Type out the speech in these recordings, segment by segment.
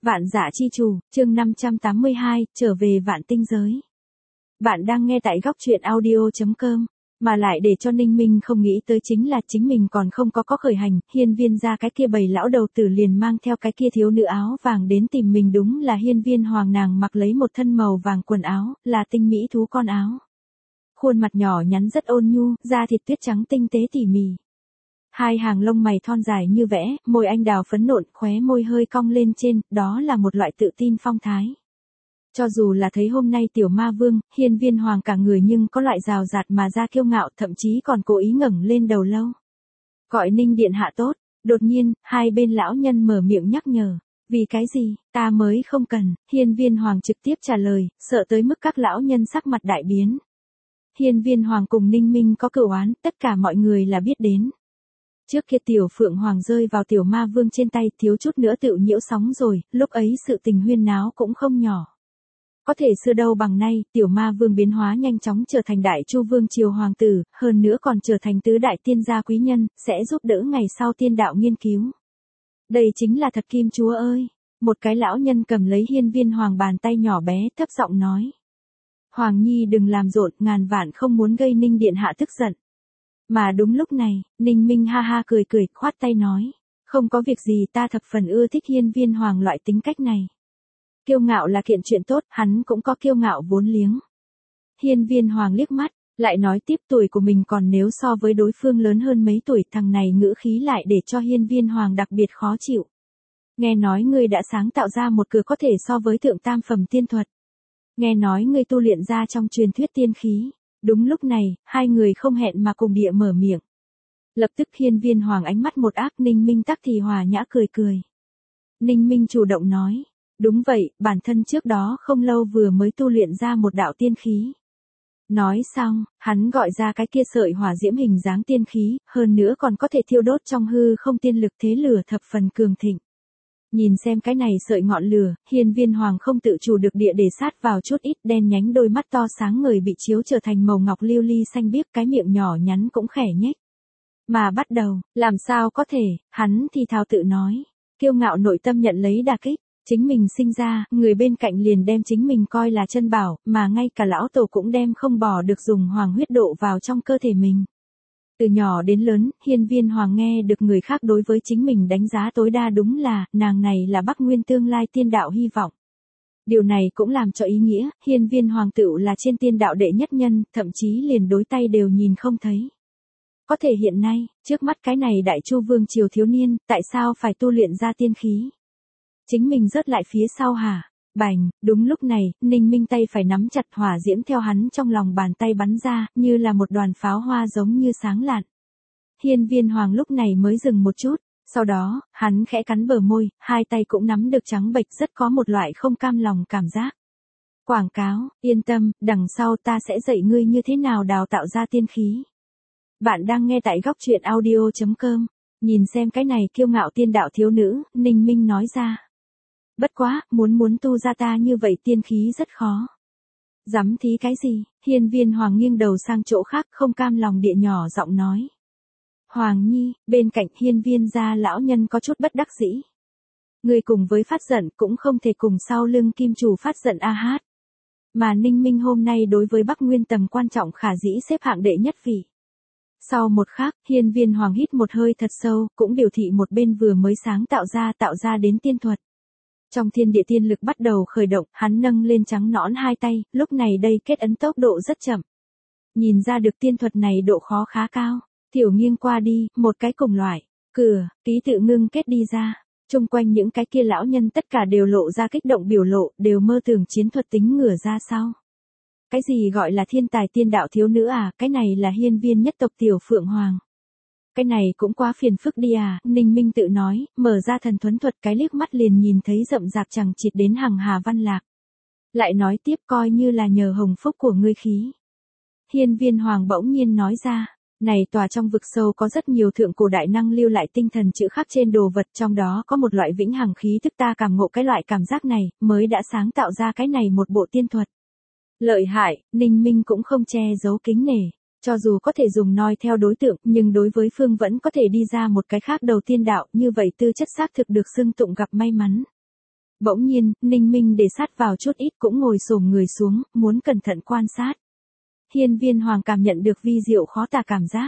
Vạn Dạ Chi Chủ, chương 582, trở về vạn tinh giới. Bạn đang nghe tại góc truyện audio.com, mà lại để cho Ninh Minh không nghĩ tới chính là chính mình còn không có khởi hành, Hiên Viên ra cái kia bầy lão đầu tử liền mang theo cái kia thiếu nữ áo vàng đến tìm mình, đúng là Hiên Viên Hoàng, nàng mặc lấy một thân màu vàng quần áo, là tinh mỹ thú con áo. Khuôn mặt nhỏ nhắn rất ôn nhu, da thịt tuyết trắng tinh tế tỉ mỉ. Hai hàng lông mày thon dài như vẽ, môi anh đào phấn nộn, khóe môi hơi cong lên trên, đó là một loại tự tin phong thái. Cho dù là thấy hôm nay tiểu ma vương, Hiên Viên Hoàng cả người nhưng có loại rào rạt mà ra kiêu ngạo, thậm chí còn cố ý ngẩng lên đầu lâu. Gọi Ninh điện hạ tốt. Đột nhiên, hai bên lão nhân mở miệng nhắc nhở. Vì cái gì, ta mới không cần. Hiên Viên Hoàng trực tiếp trả lời, sợ tới mức các lão nhân sắc mặt đại biến. Hiên Viên Hoàng cùng Ninh Minh có cửu oán, tất cả mọi người là biết đến. Trước kia tiểu Phượng Hoàng rơi vào tiểu ma vương trên tay, thiếu chút nữa tựu nhiễu sóng rồi, lúc ấy sự tình huyên náo cũng không nhỏ. Có thể xưa đâu bằng nay, tiểu ma vương biến hóa nhanh chóng trở thành đại chu vương triều hoàng tử, hơn nữa còn trở thành tứ đại tiên gia quý nhân, sẽ giúp đỡ ngày sau tiên đạo nghiên cứu. Đây chính là thật kim chúa ơi. Một cái lão nhân cầm lấy Hiên Viên Hoàng bàn tay nhỏ bé, thấp giọng nói. Hoàng nhi đừng làm rộn, ngàn vạn không muốn gây Ninh điện hạ tức giận. Mà đúng lúc này, Ninh Minh ha ha cười cười, khoát tay nói. Không có việc gì, ta thập phần ưa thích Hiên Viên Hoàng loại tính cách này. Kiêu ngạo là kiện chuyện tốt, hắn cũng có kiêu ngạo vốn liếng. Hiên Viên Hoàng liếc mắt, lại nói tiếp tuổi của mình còn nếu so với đối phương lớn hơn mấy tuổi, thằng này ngữ khí lại để cho Hiên Viên Hoàng đặc biệt khó chịu. Nghe nói ngươi đã sáng tạo ra một cửa có thể so với thượng tam phẩm tiên thuật. Nghe nói ngươi tu luyện ra trong truyền thuyết tiên khí. Đúng lúc này, hai người không hẹn mà cùng địa mở miệng. Lập tức Hiên Viên Hoàng ánh mắt một ác, Ninh Minh tắc thì hòa nhã cười cười. Ninh Minh chủ động nói. Đúng vậy, bản thân trước đó không lâu vừa mới tu luyện ra một đạo tiên khí. Nói xong, hắn gọi ra cái kia sợi hỏa diễm hình dáng tiên khí, hơn nữa còn có thể thiêu đốt trong hư không tiên lực, thế lửa thập phần cường thịnh. Nhìn xem cái này sợi ngọn lửa, Hiên Viên Hoàng không tự chủ được địa để sát vào chút ít, đen nhánh đôi mắt to sáng ngời bị chiếu trở thành màu ngọc lưu ly xanh biếc, cái miệng nhỏ nhắn cũng khẽ nhếch. Mà bắt đầu, làm sao có thể, hắn thì thào tự nói. Kiêu ngạo nội tâm nhận lấy đả kích. Chính mình sinh ra, người bên cạnh liền đem chính mình coi là chân bảo, mà ngay cả lão tổ cũng đem không bỏ được dùng hoàng huyết độ vào trong cơ thể mình. Từ nhỏ đến lớn, Hiên Viên Hoàng nghe được người khác đối với chính mình đánh giá tối đa, đúng là, nàng này là Bắc Nguyên tương lai tiên đạo hy vọng. Điều này cũng làm cho ý nghĩa, Hiên Viên Hoàng tựu là trên tiên đạo đệ nhất nhân, thậm chí liền đối tay đều nhìn không thấy. Có thể hiện nay, trước mắt cái này đại chu vương triều thiếu niên, tại sao phải tu luyện ra tiên khí? Chính mình rớt lại phía sau hả? Bành, đúng lúc này, Ninh Minh tay phải nắm chặt hỏa diễm theo hắn trong lòng bàn tay bắn ra, như là một đoàn pháo hoa giống như sáng lạn. Hiên Viên Hoàng lúc này mới dừng một chút, sau đó, hắn khẽ cắn bờ môi, hai tay cũng nắm được trắng bệch, rất có một loại không cam lòng cảm giác. Quảng cáo, yên tâm, đằng sau ta sẽ dạy ngươi như thế nào đào tạo ra tiên khí. Bạn đang nghe tại góc truyện audio.com, nhìn xem cái này kiêu ngạo tiên đạo thiếu nữ, Ninh Minh nói ra. Bất quá, muốn tu ra ta như vậy tiên khí rất khó. Dám thí cái gì? Hiên Viên Hoàng nghiêng đầu sang chỗ khác, không cam lòng địa nhỏ giọng nói. Hoàng nhi, bên cạnh Hiên Viên gia lão nhân có chút bất đắc dĩ. Người cùng với phát giận cũng không thể cùng sau lưng kim chủ phát giận a hát. Mà Ninh Minh hôm nay đối với Bắc Nguyên tầm quan trọng khả dĩ xếp hạng đệ nhất vị. Sau một khắc, Hiên Viên Hoàng hít một hơi thật sâu, cũng biểu thị một bên vừa mới sáng tạo ra đến tiên thuật. Trong thiên địa tiên lực bắt đầu khởi động, hắn nâng lên trắng nõn hai tay, lúc này đây kết ấn tốc độ rất chậm. Nhìn ra được tiên thuật này độ khó khá cao, tiểu nghiêng qua đi, một cái cùng loại, cửa, ký tự ngưng kết đi ra. Chung quanh những cái kia lão nhân tất cả đều lộ ra kích động biểu lộ, đều mơ tưởng chiến thuật tính ngửa ra sau. Cái gì gọi là thiên tài tiên đạo thiếu nữ à, cái này là hiên viên nhất tộc tiểu Phượng Hoàng. Cái này cũng quá phiền phức đi à, Ninh Minh tự nói, mở ra thần thuấn thuật cái liếc mắt liền nhìn thấy rậm rạp chẳng chịt đến hằng hà văn lạc. Lại nói tiếp coi như là nhờ hồng phúc của ngươi khí. Hiên Viên Hoàng bỗng nhiên nói ra, này tòa trong vực sâu có rất nhiều thượng cổ đại năng lưu lại tinh thần chữ khắc trên đồ vật, trong đó có một loại vĩnh hằng khí thức, ta cảm ngộ cái loại cảm giác này, mới đã sáng tạo ra cái này một bộ tiên thuật. Lợi hại, Ninh Minh cũng không che giấu kính nể. Cho dù có thể dùng noi theo đối tượng, nhưng đối với phương vẫn có thể đi ra một cái khác đầu tiên đạo, như vậy tư chất xác thực được xưng tụng gặp may mắn. Bỗng nhiên, Ninh Minh để sát vào chút ít cũng ngồi xổm người xuống, muốn cẩn thận quan sát. Hiên Viên Hoàng cảm nhận được vi diệu khó tả cảm giác.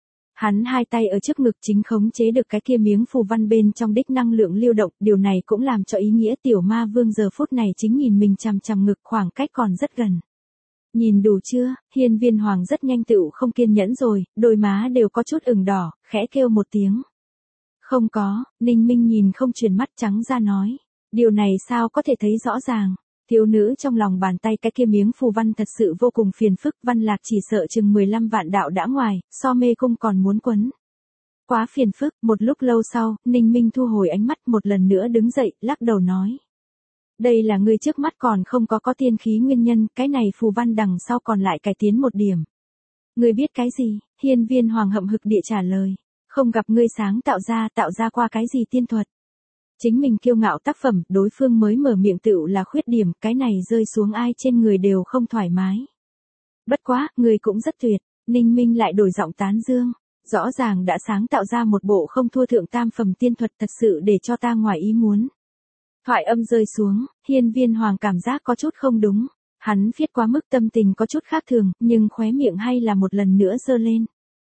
Hắn hai tay ở trước ngực chính khống chế được cái kia miếng phù văn bên trong đích năng lượng lưu động, điều này cũng làm cho ý nghĩa tiểu ma vương giờ phút này chính nhìn mình chằm chằm ngực, khoảng cách còn rất gần. Nhìn đủ chưa? Hiên Viên Hoàng rất nhanh tựu không kiên nhẫn rồi, đôi má đều có chút ửng đỏ, khẽ kêu một tiếng. Không có, Ninh Minh nhìn không chuyển mắt trắng ra nói. Điều này sao có thể thấy rõ ràng? Thiếu nữ trong lòng bàn tay cái kia miếng phù văn thật sự vô cùng phiền phức, văn lạc chỉ sợ chừng 15 vạn đạo đã ngoài, so mê cung còn muốn quấn. Quá phiền phức, một lúc lâu sau, Ninh Minh thu hồi ánh mắt một lần nữa đứng dậy, lắc đầu nói. Đây là người trước mắt còn không có tiên khí nguyên nhân, cái này phù văn đằng sau còn lại cải tiến một điểm. Ngươi biết cái gì? Hiên Viên Hoàng hậm hực địa trả lời. Không gặp ngươi sáng tạo ra qua cái gì tiên thuật. Chính mình kiêu ngạo tác phẩm, đối phương mới mở miệng tựu là khuyết điểm, cái này rơi xuống ai trên người đều không thoải mái. Bất quá, người cũng rất tuyệt, Ninh Minh lại đổi giọng tán dương. Rõ ràng đã sáng tạo ra một bộ không thua thượng tam phẩm tiên thuật, thật sự để cho ta ngoài ý muốn. Thoại âm rơi xuống, Hiên Viên Hoàng cảm giác có chút không đúng. Hắn viết quá mức tâm tình có chút khác thường, nhưng khóe miệng hay là một lần nữa giơ lên.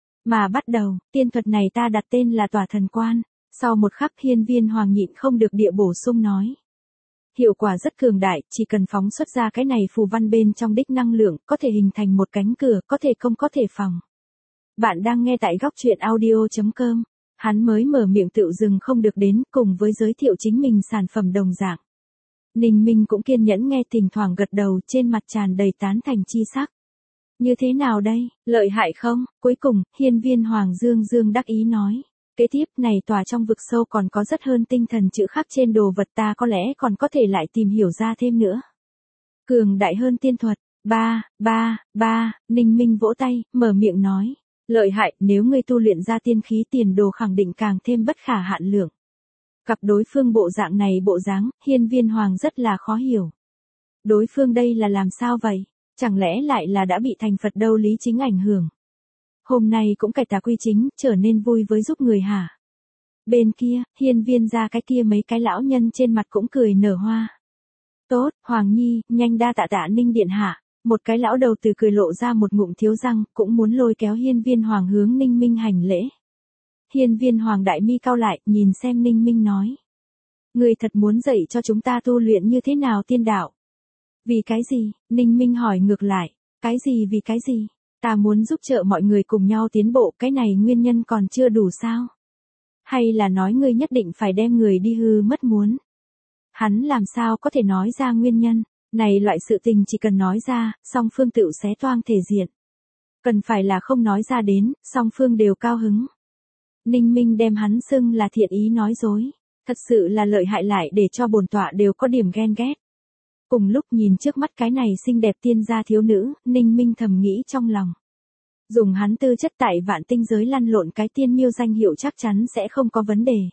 Mà bắt đầu, tiên thuật này ta đặt tên là Tỏa Thần Quan. Sau một khắc Hiên Viên Hoàng nhịn không được địa bổ sung nói. Hiệu quả rất cường đại, chỉ cần phóng xuất ra cái này phù văn bên trong đích năng lượng, có thể hình thành một cánh cửa, có thể công có thể phòng. Bạn đang nghe tại góc truyện audio.com. Hắn mới mở miệng tựu dừng không được đến, cùng với giới thiệu chính mình sản phẩm đồng dạng. Ninh Minh cũng kiên nhẫn nghe, thỉnh thoảng gật đầu, trên mặt tràn đầy tán thành chi sắc. Như thế nào đây, lợi hại không? Cuối cùng, Hiên Viên Hoàng dương đắc ý nói. Kế tiếp này tòa trong vực sâu còn có rất hơn tinh thần chữ khắc trên đồ vật, ta có lẽ còn có thể lại tìm hiểu ra thêm nữa. Cường đại hơn tiên thuật. Ninh Minh vỗ tay, mở miệng nói. Lợi hại, nếu ngươi tu luyện ra tiên khí tiền đồ khẳng định càng thêm bất khả hạn lượng. Gặp đối phương bộ dạng này bộ dáng, Hiên Viên Hoàng rất là khó hiểu. Đối phương đây là làm sao vậy? Chẳng lẽ lại là đã bị thành Phật đâu lý chính ảnh hưởng? Hôm nay cũng cải tà quy chính, trở nên vui với giúp người hả? Bên kia, Hiên Viên ra cái kia mấy cái lão nhân trên mặt cũng cười nở hoa. Tốt, Hoàng Nhi, nhanh đa tạ Ninh điện hạ. Một cái lão đầu từ cười lộ ra một ngụm thiếu răng, cũng muốn lôi kéo Hiên Viên Hoàng hướng Ninh Minh hành lễ. Hiên Viên Hoàng đại mi cau lại, nhìn xem Ninh Minh nói. Người thật muốn dạy cho chúng ta tu luyện như thế nào tiên đạo? Vì cái gì? Ninh Minh hỏi ngược lại. Cái gì vì cái gì? Ta muốn giúp trợ mọi người cùng nhau tiến bộ, cái này nguyên nhân còn chưa đủ sao? Hay là nói ngươi nhất định phải đem người đi hư mất muốn? Hắn làm sao có thể nói ra nguyên nhân? Này loại sự tình chỉ cần nói ra, song phương tựu xé toang thể diện. Cần phải là không nói ra đến, song phương đều cao hứng. Ninh Minh đem hắn xưng là thiện ý nói dối. Thật sự là lợi hại, lại để cho bổn tọa đều có điểm ghen ghét. Cùng lúc nhìn trước mắt cái này xinh đẹp tiên gia thiếu nữ, Ninh Minh thầm nghĩ trong lòng. Dùng hắn tư chất tại vạn tinh giới lăn lộn cái tiên miêu danh hiệu chắc chắn sẽ không có vấn đề.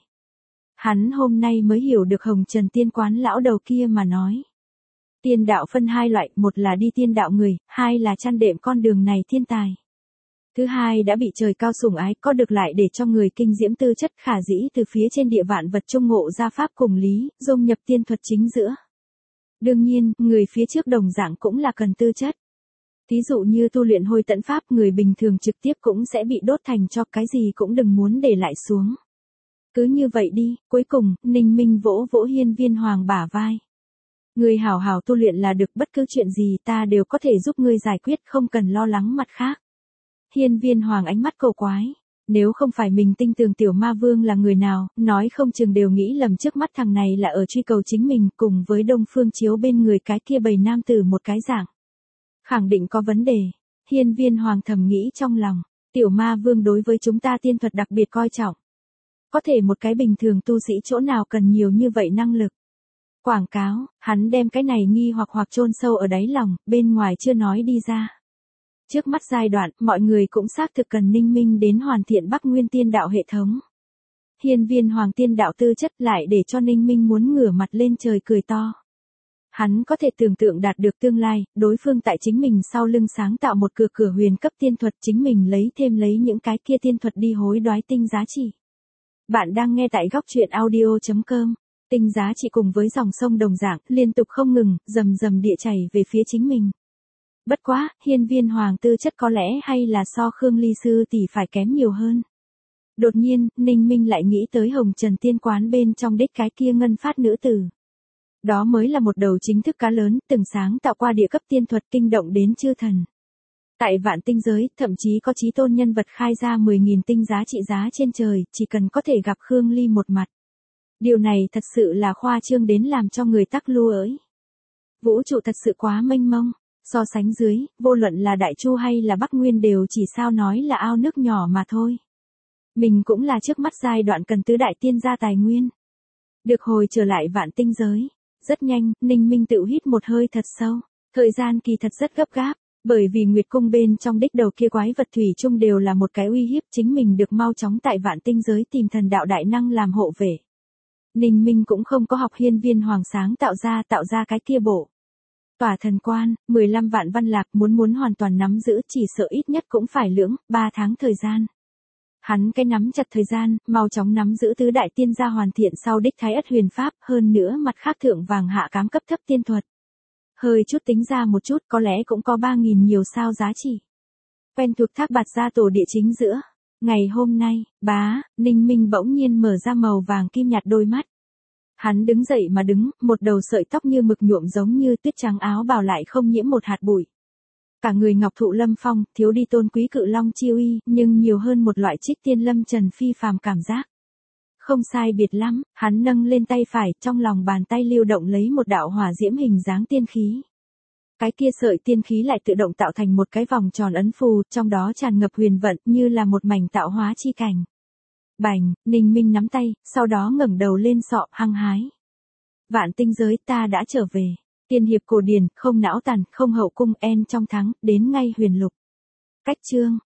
Hắn hôm nay mới hiểu được Hồng Trần Tiên Quán lão đầu kia mà nói. Tiên đạo phân hai loại, một là đi tiên đạo người, hai là chăn đệm con đường này thiên tài. Thứ hai đã bị trời cao sủng ái, có được lại để cho người kinh diễm tư chất khả dĩ từ phía trên địa vạn vật trung ngộ ra pháp cùng lý, dung nhập tiên thuật chính giữa. Đương nhiên, người phía trước đồng dạng cũng là cần tư chất. Thí dụ như tu luyện Hôi Tẫn Pháp, người bình thường trực tiếp cũng sẽ bị đốt thành cho, cái gì cũng đừng muốn để lại xuống. Cứ như vậy đi, cuối cùng, Ninh Minh vỗ vỗ Hiên Viên Hoàng bả vai. Người hảo hảo tu luyện là được, bất cứ chuyện gì ta đều có thể giúp ngươi giải quyết, không cần lo lắng mặt khác. Hiên Viên Hoàng ánh mắt cầu quái. Nếu không phải mình tin tưởng tiểu ma vương là người nào, nói không chừng đều nghĩ lầm trước mắt thằng này là ở truy cầu chính mình, cùng với Đông Phương Chiếu bên người cái kia bầy nam tử một cái dạng. Khẳng định có vấn đề. Hiên Viên Hoàng thầm nghĩ trong lòng, tiểu ma vương đối với chúng ta tiên thuật đặc biệt coi trọng. Có thể một cái bình thường tu sĩ chỗ nào cần nhiều như vậy năng lực. Quảng cáo, hắn đem cái này nghi hoặc chôn sâu ở đáy lòng, bên ngoài chưa nói đi ra. Trước mắt giai đoạn, mọi người cũng xác thực cần Ninh Minh đến hoàn thiện Bắc Nguyên tiên đạo hệ thống. Hiên Viên Hoàng tiên đạo tư chất lại để cho Ninh Minh muốn ngửa mặt lên trời cười to. Hắn có thể tưởng tượng đạt được tương lai, đối phương tại chính mình sau lưng sáng tạo một cửa huyền cấp tiên thuật, chính mình lấy những cái kia tiên thuật đi hối đoái tinh giá trị. Bạn đang nghe tại góc truyện audio.com. Tinh giá trị cùng với dòng sông đồng dạng, liên tục không ngừng, rầm rầm địa chảy về phía chính mình. Bất quá, hiên viên hoàng tư chất có lẽ hay là so Khương Ly sư tỷ phải kém nhiều hơn. Đột nhiên, Ninh Minh lại nghĩ tới Hồng Trần Tiên Quán bên trong đích cái kia ngân phát nữ tử. Đó mới là một đầu chính thức cá lớn, từng sáng tạo qua địa cấp tiên thuật kinh động đến chư thần. Tại vạn tinh giới, thậm chí có chí tôn nhân vật khai ra 10.000 tinh giá trị giá trên trời, chỉ cần có thể gặp Khương Ly một mặt. Điều này thật sự là khoa trương đến làm cho người tắc lu ới. Vũ trụ thật sự quá mênh mông, so sánh dưới, vô luận là Đại Chu hay là Bắc Nguyên đều chỉ sao nói là ao nước nhỏ mà thôi. Mình cũng là trước mắt giai đoạn cần tứ đại tiên gia tài nguyên. Được hồi trở lại vạn tinh giới. Rất nhanh, Ninh Minh tự hít một hơi thật sâu. Thời gian kỳ thật rất gấp gáp, bởi vì Nguyệt Cung bên trong đích đầu kia quái vật thủy chung đều là một cái uy hiếp, chính mình được mau chóng tại vạn tinh giới tìm thần đạo đại năng làm hộ vệ. Ninh Minh cũng không có học hiên viên hoàng sáng tạo ra cái kia bộ. Tỏa thần quan, 15 vạn văn lạc muốn hoàn toàn nắm giữ chỉ sợ ít nhất cũng phải 3 tháng thời gian. Hắn cái nắm chặt thời gian, mau chóng nắm giữ tứ đại tiên gia hoàn thiện sau đích thái ất huyền pháp, hơn nữa mặt khác thượng vàng hạ cám cấp thấp tiên thuật. Hơi chút tính ra một chút có lẽ cũng có 3.000 nhiều sao giá trị. Quen thuộc Thác Bạt gia tổ địa chính giữa. Ngày hôm nay, Ninh Minh bỗng nhiên mở ra màu vàng kim nhạt đôi mắt. Hắn đứng dậy mà đứng, một đầu sợi tóc như mực nhuộm giống như tuyết trắng, áo bào lại không nhiễm một hạt bụi. Cả người ngọc thụ lâm phong, thiếu đi tôn quý cự long chi uy, nhưng nhiều hơn một loại trích tiên lâm trần phi phàm cảm giác. Không sai biệt lắm, hắn nâng lên tay phải, trong lòng bàn tay lưu động lấy một đạo hỏa diễm hình dáng tiên khí. Cái kia sợi tiên khí lại tự động tạo thành một cái vòng tròn ấn phù, trong đó tràn ngập huyền vận như là một mảnh tạo hóa chi cảnh. Bành, Ninh Minh nắm tay, sau đó ngẩng đầu lên sọ, hăng hái. Vạn tinh giới ta đã trở về. Tiên hiệp cổ điển, không não tàn, không hậu cung, en trong thắng, đến ngay huyền lục. Cách chương.